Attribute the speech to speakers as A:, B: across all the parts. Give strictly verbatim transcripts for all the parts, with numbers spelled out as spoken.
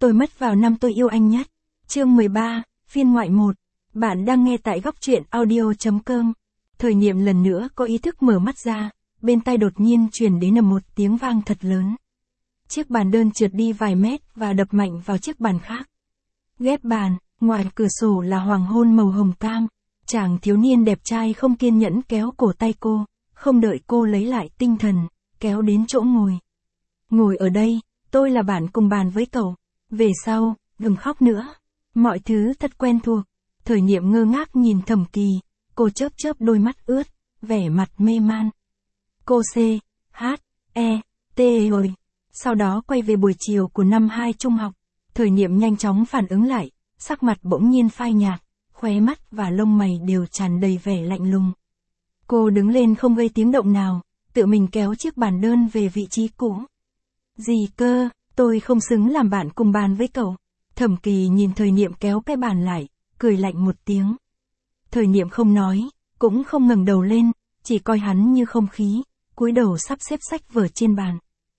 A: Tôi mất vào năm tôi yêu anh nhất. Chương mười ba, phiên ngoại một. Bạn đang nghe tại góc truyện audio chấm com. Thời niệm lần nữa có ý thức mở mắt ra, bên tai đột nhiên truyền đến ầm một tiếng vang thật lớn. Chiếc bàn đơn trượt đi vài mét và đập mạnh vào chiếc bàn khác. Ghép bàn, ngoài cửa sổ là hoàng hôn màu hồng cam. Chàng thiếu niên đẹp trai không kiên nhẫn kéo cổ tay cô, không đợi cô lấy lại tinh thần, kéo đến chỗ ngồi. Ngồi ở đây, tôi là bạn cùng bàn với cậu. Về sau, đừng khóc nữa. Mọi thứ thật quen thuộc. Thời niệm ngơ ngác nhìn Thẩm Kỳ, cô chớp chớp đôi mắt ướt, vẻ mặt mê man. Cô C, H, E, T rồi. Sau đó quay về buổi chiều của năm hai trung học. Thời niệm nhanh chóng phản ứng lại, sắc mặt bỗng nhiên phai nhạt, khóe mắt và lông mày đều tràn đầy vẻ lạnh lùng. Cô đứng lên không gây tiếng động nào, tự mình kéo chiếc bàn đơn về vị trí cũ. Gì cơ, tôi không xứng làm bạn cùng bàn với cậu. Thẩm Kỳ nhìn Thời niệm kéo cái bàn lại, cười lạnh một tiếng. Thời niệm không nói, cũng không ngẩng đầu lên, chỉ coi hắn như không khí, cúi đầu sắp xếp sách vở trên bàn.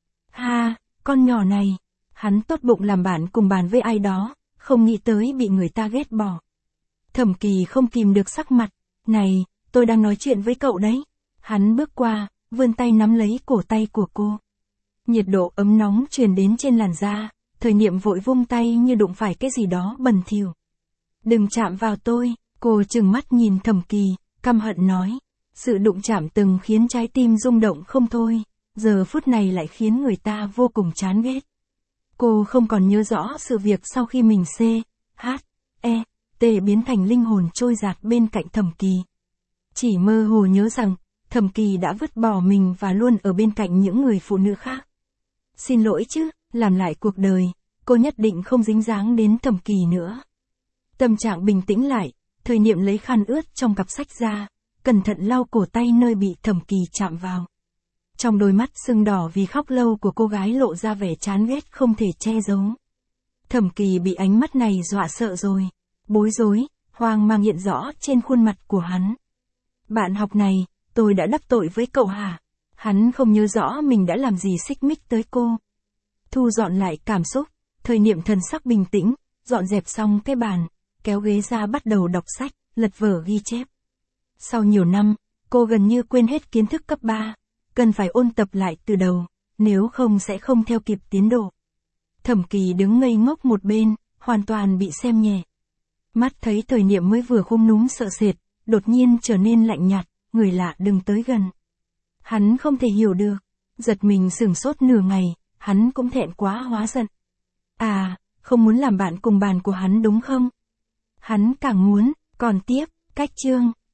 A: Ha, con nhỏ này, hắn tốt bụng làm bạn cùng bàn với ai đó, không nghĩ tới bị người ta ghét bỏ. Thẩm Kỳ không kìm được sắc mặt, này, tôi đang nói chuyện với cậu đấy. Hắn bước qua, vươn tay nắm lấy cổ tay của cô. Nhiệt độ ấm nóng truyền đến trên làn da, Thời niệm vội vung tay như đụng phải cái gì đó bẩn thỉu. Đừng chạm vào tôi, cô trừng mắt nhìn Thẩm Kỳ, căm hận nói. Sự đụng chạm từng khiến trái tim rung động không thôi, giờ phút này lại khiến người ta vô cùng chán ghét. Cô không còn nhớ rõ sự việc sau khi mình C, H, E, T biến thành linh hồn trôi dạt bên cạnh Thẩm Kỳ. Chỉ mơ hồ nhớ rằng, Thẩm Kỳ đã vứt bỏ mình và luôn ở bên cạnh những người phụ nữ khác. Xin lỗi chứ, làm lại cuộc đời, cô nhất định không dính dáng đến Thẩm Kỳ nữa. Tâm trạng bình tĩnh lại, Thời niệm lấy khăn ướt trong cặp sách ra, cẩn thận lau cổ tay nơi bị Thẩm Kỳ chạm vào. Trong đôi mắt sưng đỏ vì khóc lâu của cô gái lộ ra vẻ chán ghét không thể che giấu. Thẩm Kỳ bị ánh mắt này dọa sợ rồi, bối rối, hoang mang hiện rõ trên khuôn mặt của hắn. Bạn học này, tôi đã đắc tội với cậu hả? Hắn không nhớ rõ mình đã làm gì xích mích tới cô. Thu dọn lại cảm xúc, Thời niệm thần sắc bình tĩnh, dọn dẹp xong cái bàn, kéo ghế ra bắt đầu đọc sách, lật vở ghi chép. Sau nhiều năm, cô gần như quên hết kiến thức cấp ba, cần phải ôn tập lại từ đầu, nếu không sẽ không theo kịp tiến độ. Thẩm Kỳ đứng ngây ngốc một bên, hoàn toàn bị xem nhẹ. Mắt thấy Thời niệm mới vừa khum núm sợ sệt, đột nhiên trở nên lạnh nhạt, người lạ đừng tới gần. Hắn không thể hiểu được, giật mình sửng sốt nửa ngày, hắn cũng thẹn quá hóa giận. À, không muốn làm bạn cùng bàn của hắn đúng không? Hắn càng muốn, còn tiếp, cách chương.